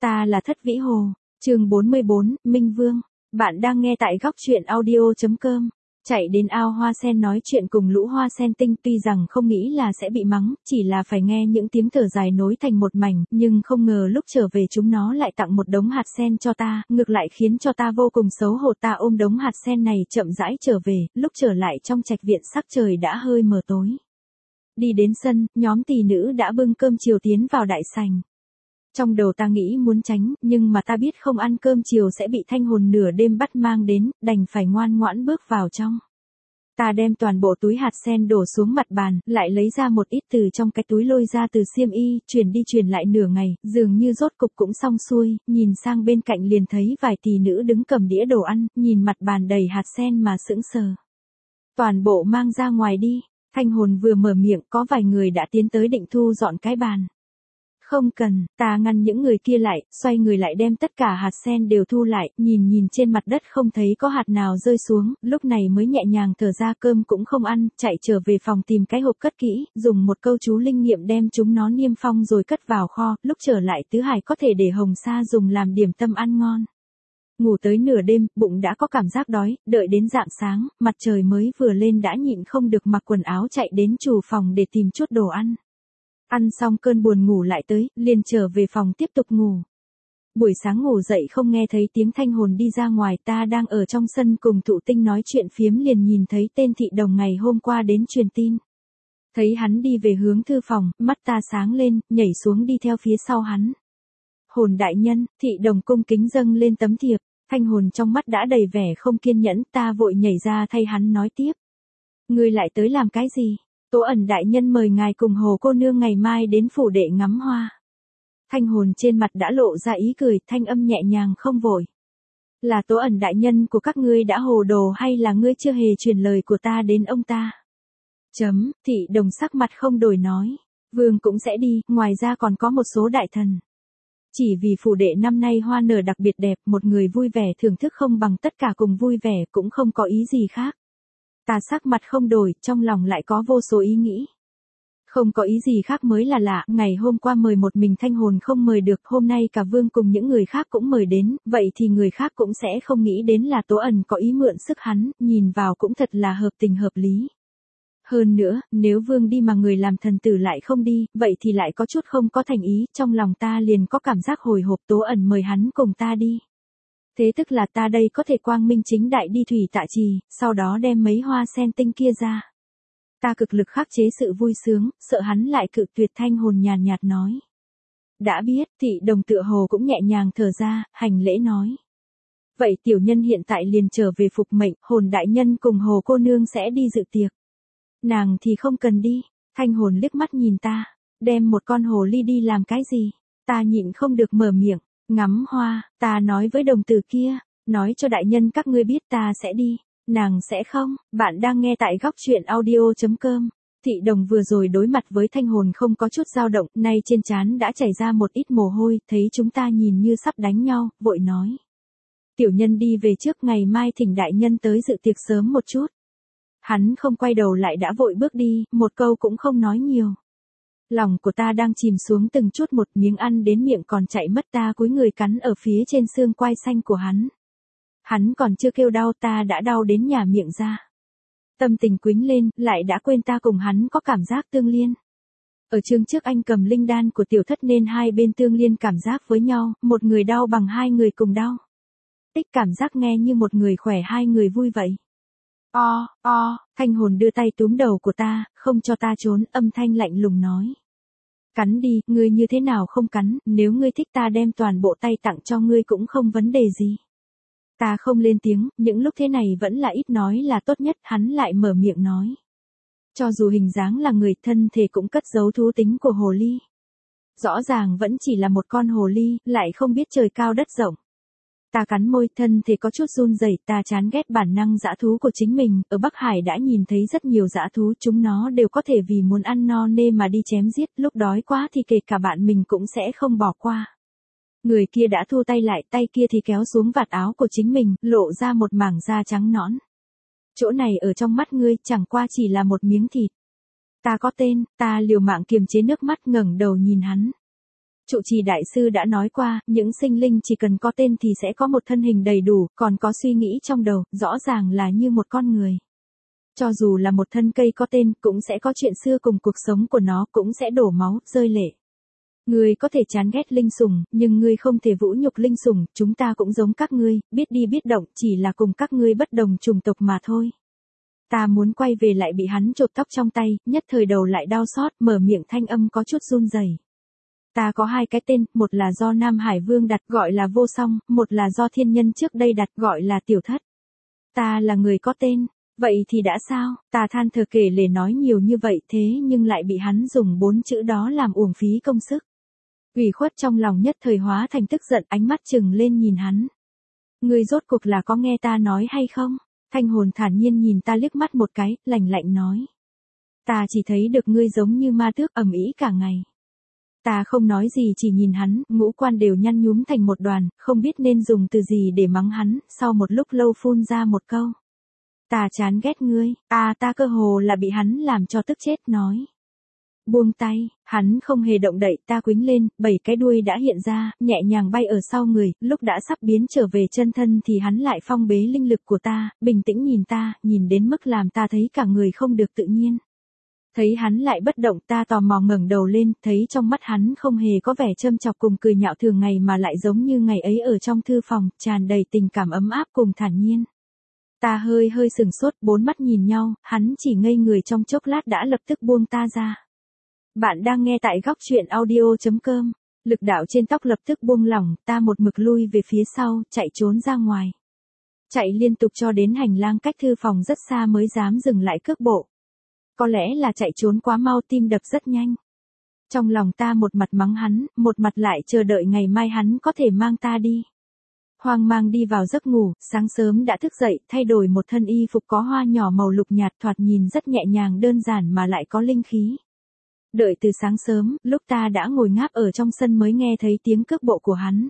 Ta là Thất Vĩ Hồ, chương 44, Minh Vương. Bạn đang nghe tại góc truyện audio.com. Chạy đến ao hoa sen nói chuyện cùng lũ hoa sen tinh, tuy rằng không nghĩ là sẽ bị mắng, chỉ là phải nghe những tiếng thở dài nối thành một mảnh, nhưng không ngờ lúc trở về chúng nó lại tặng một đống hạt sen cho ta, ngược lại khiến cho ta vô cùng xấu hổ. Ta ôm đống hạt sen này chậm rãi trở về, lúc trở lại trong trạch viện sắc trời đã hơi mờ tối. Đi đến sân, nhóm tỷ nữ đã bưng cơm chiều tiến vào đại sảnh. Trong đầu ta nghĩ muốn tránh, nhưng mà ta biết không ăn cơm chiều sẽ bị Thanh Hồn nửa đêm bắt mang đến, đành phải ngoan ngoãn bước vào trong. Ta đem toàn bộ túi hạt sen đổ xuống mặt bàn, lại lấy ra một ít từ trong cái túi lôi ra từ xiêm y, chuyển đi chuyển lại nửa ngày, dường như rốt cục cũng xong xuôi, nhìn sang bên cạnh liền thấy vài tỷ nữ đứng cầm đĩa đồ ăn, nhìn mặt bàn đầy hạt sen mà sững sờ. Toàn bộ mang ra ngoài đi. Thanh Hồn vừa mở miệng có vài người đã tiến tới định thu dọn cái bàn. Không cần, ta ngăn những người kia lại, xoay người lại đem tất cả hạt sen đều thu lại, nhìn trên mặt đất không thấy có hạt nào rơi xuống, lúc này mới nhẹ nhàng thở ra. Cơm cũng không ăn, chạy trở về phòng tìm cái hộp cất kỹ, dùng một câu chú linh nghiệm đem chúng nó niêm phong rồi cất vào kho, lúc trở lại Tứ Hải có thể để Hồng Sa dùng làm điểm tâm ăn ngon. Ngủ tới nửa đêm, bụng đã có cảm giác đói, đợi đến rạng sáng, mặt trời mới vừa lên đã nhịn không được mặc quần áo chạy đến chủ phòng để tìm chút đồ ăn. Ăn xong cơn buồn ngủ lại tới, liền trở về phòng tiếp tục ngủ. Buổi sáng ngủ dậy không nghe thấy tiếng Thanh Hồn đi ra ngoài, ta đang ở trong sân cùng Thụ Tinh nói chuyện phiếm liền nhìn thấy tên thị đồng ngày hôm qua đến truyền tin. Thấy hắn đi về hướng thư phòng, mắt ta sáng lên, nhảy xuống đi theo phía sau hắn. Hồn đại nhân, thị đồng cung kính dâng lên tấm thiệp. Thanh Hồn trong mắt đã đầy vẻ không kiên nhẫn, ta vội nhảy ra thay hắn nói tiếp. Ngươi lại tới làm cái gì? Tố Ẩn đại nhân mời ngài cùng Hồ cô nương ngày mai đến phủ đệ ngắm hoa. Thanh Hồn trên mặt đã lộ ra ý cười, thanh âm nhẹ nhàng không vội. Là Tố Ẩn đại nhân của các ngươi đã hồ đồ hay là ngươi chưa hề truyền lời của ta đến ông ta? Thị đồng sắc mặt không đổi nói. Vương cũng sẽ đi, ngoài ra còn có một số đại thần. Chỉ vì phủ đệ năm nay hoa nở đặc biệt đẹp, một người vui vẻ thưởng thức không bằng tất cả cùng vui vẻ, cũng không có ý gì khác. Ta sắc mặt không đổi, trong lòng lại có vô số ý nghĩ. Không có ý gì khác mới là lạ, ngày hôm qua mời một mình Thanh Hồn không mời được, hôm nay cả Vương cùng những người khác cũng mời đến, vậy thì người khác cũng sẽ không nghĩ đến là Tố Ẩn có ý mượn sức hắn, nhìn vào cũng thật là hợp tình hợp lý. Hơn nữa, nếu Vương đi mà người làm thần tử lại không đi, vậy thì lại có chút không có thành ý, trong lòng ta liền có cảm giác hồi hộp. Tố Ẩn mời hắn cùng ta đi. Thế tức là ta đây có thể quang minh chính đại đi thủy tạ trì, sau đó đem mấy hoa sen tinh kia ra. Ta cực lực khắc chế sự vui sướng, sợ hắn lại cự tuyệt. Thanh Hồn nhàn nhạt nói. Đã biết, thị đồng tựa hồ cũng nhẹ nhàng thở ra, hành lễ nói. Vậy tiểu nhân hiện tại liền trở về phục mệnh, Hồn đại nhân cùng Hồ cô nương sẽ đi dự tiệc. Nàng thì không cần đi. Thanh Hồn liếc mắt nhìn ta. Đem một con hồ ly đi làm cái gì? Ta nhịn không được mở miệng. Ngắm hoa, ta nói với đồng tử kia. Nói cho đại nhân các ngươi biết ta sẽ đi. Nàng sẽ không. Bạn đang nghe tại góc truyện audio.com. Thị đồng vừa rồi đối mặt với Thanh Hồn không có chút dao động, nay trên trán đã chảy ra một ít mồ hôi, thấy chúng ta nhìn như sắp đánh nhau, vội nói. Tiểu nhân đi về trước, ngày mai thỉnh đại nhân tới dự tiệc sớm một chút. Hắn không quay đầu lại đã vội bước đi, một câu cũng không nói nhiều. Lòng của ta đang chìm xuống từng chút, một miếng ăn đến miệng còn chạy mất, ta cúi người cắn ở phía trên xương quai xanh của hắn. Hắn còn chưa kêu đau ta đã đau đến nhả miệng ra. Tâm tình quính lên, lại đã quên ta cùng hắn có cảm giác tương liên. Ở chương trước anh cầm linh đan của tiểu thất nên hai bên tương liên cảm giác với nhau, một người đau bằng hai người cùng đau. Tích cảm giác nghe như một người khỏe hai người vui vậy. Thanh Hồn đưa tay túm đầu của ta, không cho ta trốn, âm thanh lạnh lùng nói. Cắn đi, ngươi như thế nào không cắn, nếu ngươi thích ta đem toàn bộ tay tặng cho ngươi cũng không vấn đề gì. Ta không lên tiếng, những lúc thế này vẫn là ít nói là tốt nhất, hắn lại mở miệng nói. Cho dù hình dáng là người, thân thể cũng cất giấu thú tính của hồ ly. Rõ ràng vẫn chỉ là một con hồ ly, lại không biết trời cao đất rộng. Ta cắn môi, thân thể có chút run rẩy, ta chán ghét bản năng dã thú của chính mình, ở Bắc Hải đã nhìn thấy rất nhiều dã thú, chúng nó đều có thể vì muốn ăn no nê mà đi chém giết, lúc đói quá thì kể cả bạn mình cũng sẽ không bỏ qua. Người kia đã thu tay lại, tay kia thì kéo xuống vạt áo của chính mình, lộ ra một mảng da trắng nõn. Chỗ này ở trong mắt ngươi chẳng qua chỉ là một miếng thịt. Ta có tên, ta liều mạng kiềm chế nước mắt ngẩng đầu nhìn hắn. Trụ trì đại sư đã nói qua, những sinh linh chỉ cần có tên thì sẽ có một thân hình đầy đủ, còn có suy nghĩ trong đầu, rõ ràng là như một con người. Cho dù là một thân cây có tên, cũng sẽ có chuyện xưa cùng cuộc sống của nó, cũng sẽ đổ máu, rơi lệ. Ngươi có thể chán ghét linh sủng, nhưng ngươi không thể vũ nhục linh sủng, chúng ta cũng giống các ngươi, biết đi biết động, chỉ là cùng các ngươi bất đồng chủng tộc mà thôi. Ta muốn quay về lại bị hắn chộp tóc trong tay, nhất thời đầu lại đau xót, mở miệng thanh âm có chút run rẩy. Ta có hai cái tên, một là do Nam Hải Vương đặt gọi là Vô Song, một là do thiên nhân trước đây đặt gọi là Tiểu Thất. Ta là người có tên, vậy thì đã sao, ta than thở kể lể nói nhiều như vậy thế nhưng lại bị hắn dùng 4 chữ đó làm uổng phí công sức. Ủy khuất trong lòng nhất thời hóa thành tức giận, ánh mắt trừng lên nhìn hắn. Ngươi rốt cuộc là có nghe ta nói hay không? Thanh hồn thản nhiên nhìn ta liếc mắt một cái, lạnh lạnh nói. Ta chỉ thấy được ngươi giống như ma tước ầm ĩ cả ngày. Ta không nói gì chỉ nhìn hắn, ngũ quan đều nhăn nhúm thành một đoàn, không biết nên dùng từ gì để mắng hắn, sau một lúc lâu phun ra một câu. Ta chán ghét ngươi, ta cơ hồ là bị hắn làm cho tức chết nói. Buông tay, hắn không hề động đậy, ta quýnh lên, 7 cái đuôi đã hiện ra, nhẹ nhàng bay ở sau người, lúc đã sắp biến trở về chân thân thì hắn lại phong bế linh lực của ta, bình tĩnh nhìn ta, nhìn đến mức làm ta thấy cả người không được tự nhiên. Thấy hắn lại bất động, ta tò mò ngẩng đầu lên, thấy trong mắt hắn không hề có vẻ châm chọc cùng cười nhạo thường ngày mà lại giống như ngày ấy ở trong thư phòng, tràn đầy tình cảm ấm áp cùng thản nhiên. Ta hơi sừng sốt, 4 mắt nhìn nhau, hắn chỉ ngây người trong chốc lát đã lập tức buông ta ra. Bạn đang nghe tại góc truyện audio.com. Lực đạo trên tóc lập tức buông lỏng, ta một mực lui về phía sau, chạy trốn ra ngoài. Chạy liên tục cho đến hành lang cách thư phòng rất xa mới dám dừng lại cước bộ. Có lẽ là chạy trốn quá mau, tim đập rất nhanh. Trong lòng ta một mặt mắng hắn, một mặt lại chờ đợi ngày mai hắn có thể mang ta đi. Hoang mang đi vào giấc ngủ, sáng sớm đã thức dậy, thay đổi một thân y phục có hoa nhỏ màu lục nhạt, thoạt nhìn rất nhẹ nhàng đơn giản mà lại có linh khí. Đợi từ sáng sớm, lúc ta đã ngồi ngáp ở trong sân mới nghe thấy tiếng cước bộ của hắn.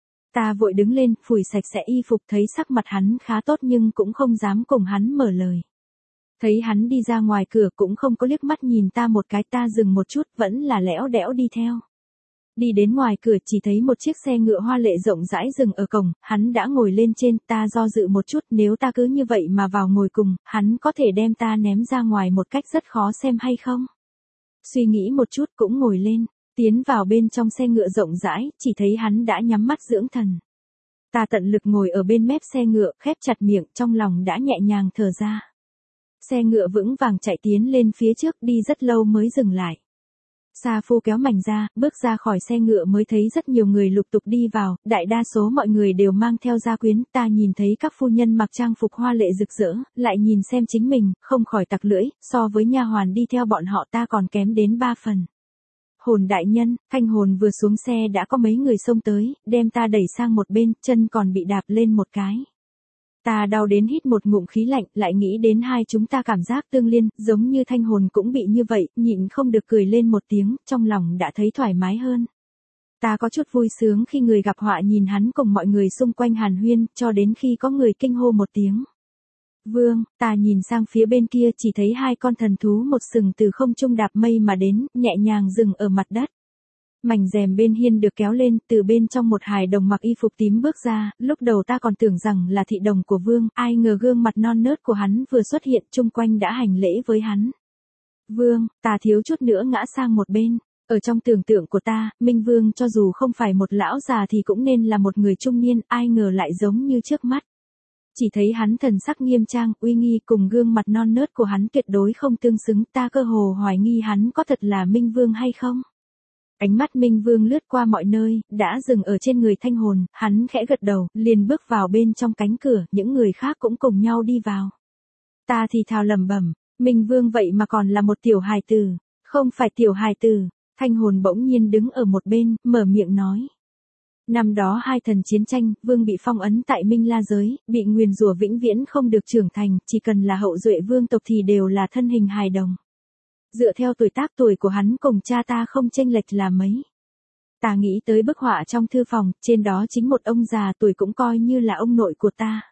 Ta vội đứng lên, phủi sạch sẽ y phục, thấy sắc mặt hắn khá tốt nhưng cũng không dám cùng hắn mở lời. Thấy hắn đi ra ngoài cửa cũng không có liếc mắt nhìn ta một cái, ta dừng một chút, vẫn là lẽo đẽo đi theo. Đi đến ngoài cửa chỉ thấy một chiếc xe ngựa hoa lệ rộng rãi dừng ở cổng, hắn đã ngồi lên trên, ta do dự một chút, nếu ta cứ như vậy mà vào ngồi cùng, hắn có thể đem ta ném ra ngoài một cách rất khó xem hay không? Suy nghĩ một chút cũng ngồi lên, tiến vào bên trong xe ngựa rộng rãi, chỉ thấy hắn đã nhắm mắt dưỡng thần. Ta tận lực ngồi ở bên mép xe ngựa, khép chặt miệng, trong lòng đã nhẹ nhàng thở ra. Xe ngựa vững vàng chạy tiến lên phía trước, đi rất lâu mới dừng lại. Sa Phu kéo mảnh ra, bước ra khỏi xe ngựa mới thấy rất nhiều người lục tục đi vào, đại đa số mọi người đều mang theo gia quyến, ta nhìn thấy các phu nhân mặc trang phục hoa lệ rực rỡ, lại nhìn xem chính mình, không khỏi tặc lưỡi, so với nha hoàn đi theo bọn họ ta còn kém đến 3 phần. Hồn đại nhân, Thanh Hồn vừa xuống xe đã có mấy người xông tới, đem ta đẩy sang một bên, chân còn bị đạp lên một cái. Ta đau đến hít một ngụm khí lạnh, lại nghĩ đến hai chúng ta cảm giác tương liên, giống như Thanh Hồn cũng bị như vậy, nhịn không được cười lên một tiếng, trong lòng đã thấy thoải mái hơn. Ta có chút vui sướng khi người gặp họa nhìn hắn cùng mọi người xung quanh hàn huyên, cho đến khi có người kinh hô một tiếng. Vương, ta nhìn sang phía bên kia chỉ thấy hai con thần thú một sừng từ không trung đạp mây mà đến, nhẹ nhàng dừng ở mặt đất. Mảnh rèm bên hiên được kéo lên, từ bên trong một hài đồng mặc y phục tím bước ra, lúc đầu ta còn tưởng rằng là thị đồng của Vương, ai ngờ gương mặt non nớt của hắn vừa xuất hiện, chung quanh đã hành lễ với hắn. Vương, ta thiếu chút nữa ngã sang một bên. Ở trong tưởng tượng của ta, Minh Vương cho dù không phải một lão già thì cũng nên là một người trung niên, ai ngờ lại giống như trước mắt. Chỉ thấy hắn thần sắc nghiêm trang, uy nghi cùng gương mặt non nớt của hắn tuyệt đối không tương xứng, ta cơ hồ hoài nghi hắn có thật là Minh Vương hay không. Ánh mắt Minh Vương lướt qua mọi nơi, đã dừng ở trên người Thanh Hồn, hắn khẽ gật đầu, liền bước vào bên trong cánh cửa, những người khác cũng cùng nhau đi vào. Ta thì thào lẩm bẩm, Minh Vương vậy mà còn là một tiểu hài tử, không phải tiểu hài tử. Thanh Hồn bỗng nhiên đứng ở một bên, mở miệng nói. Năm đó hai thần chiến tranh, Vương bị phong ấn tại Minh La giới, bị nguyền rủa vĩnh viễn không được trưởng thành, chỉ cần là hậu duệ Vương tộc thì đều là thân hình hài đồng. Dựa theo tuổi tác tuổi của hắn cùng cha ta không chênh lệch là mấy. Ta nghĩ tới bức họa trong thư phòng, trên đó chính một ông già tuổi cũng coi như là ông nội của ta.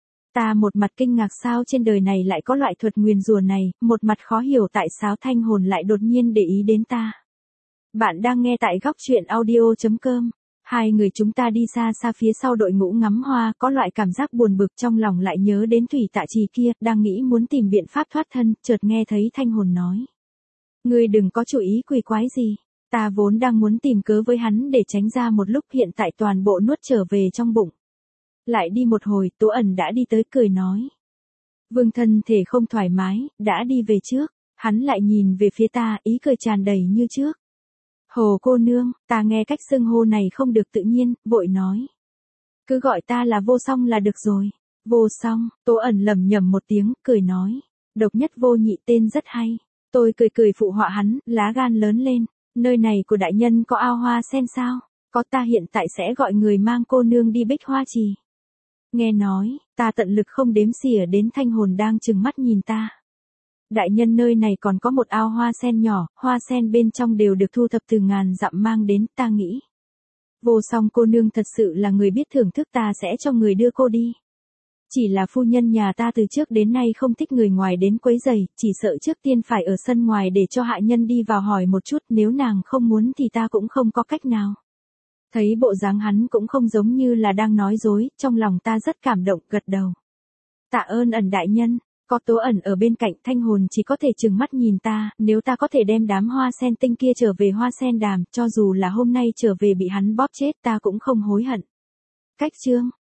Ta một mặt kinh ngạc sao trên đời này lại có loại thuật nguyền rủa này, một mặt khó hiểu tại sao Thanh Hồn lại đột nhiên để ý đến ta. Bạn đang nghe tại góc chuyện audio.com. Hai người chúng ta đi xa xa phía sau đội ngũ ngắm hoa, có loại cảm giác buồn bực trong lòng, lại nhớ đến Thủy Tạ Trì kia, đang nghĩ muốn tìm biện pháp thoát thân, chợt nghe thấy Thanh Hồn nói. Ngươi đừng có chủ ý quỷ quái gì. Ta vốn đang muốn tìm cớ với hắn để tránh ra một lúc, hiện tại toàn bộ nuốt trở về trong bụng. Lại đi một hồi, Tố Ẩn đã đi tới cười nói. Vương thân thể không thoải mái, đã đi về trước. Hắn lại nhìn về phía ta, ý cười tràn đầy như trước. Hồ cô nương, ta nghe cách xưng hô này không được tự nhiên, vội nói. Cứ gọi ta là Vô Song là được rồi. Vô Song, Tố Ẩn lẩm nhẩm một tiếng, cười nói. Độc nhất vô nhị, tên rất hay. Tôi cười cười phụ họa hắn, lá gan lớn lên. Nơi này của đại nhân có ao hoa sen sao? Có, ta hiện tại sẽ gọi người mang cô nương đi Bích Hoa Trì. Nghe nói, ta tận lực không đếm xỉa đến Thanh Hồn đang trừng mắt nhìn ta. Đại nhân, nơi này còn có một ao hoa sen nhỏ, hoa sen bên trong đều được thu thập từ ngàn dặm mang đến, ta nghĩ. Vô Song cô nương thật sự là người biết thưởng thức, ta sẽ cho người đưa cô đi. Chỉ là phu nhân nhà ta từ trước đến nay không thích người ngoài đến quấy rầy, chỉ sợ trước tiên phải ở sân ngoài để cho hạ nhân đi vào hỏi một chút, nếu nàng không muốn thì ta cũng không có cách nào. Thấy bộ dáng hắn cũng không giống như là đang nói dối, trong lòng ta rất cảm động, gật đầu. Tạ ơn Ẩn đại nhân. Có Tố Ẩn ở bên cạnh, Thanh Hồn chỉ có thể trừng mắt nhìn ta, nếu ta có thể đem đám hoa sen tinh kia trở về Hoa Sen Đàm, cho dù là hôm nay trở về bị hắn bóp chết ta cũng không hối hận. Cách chương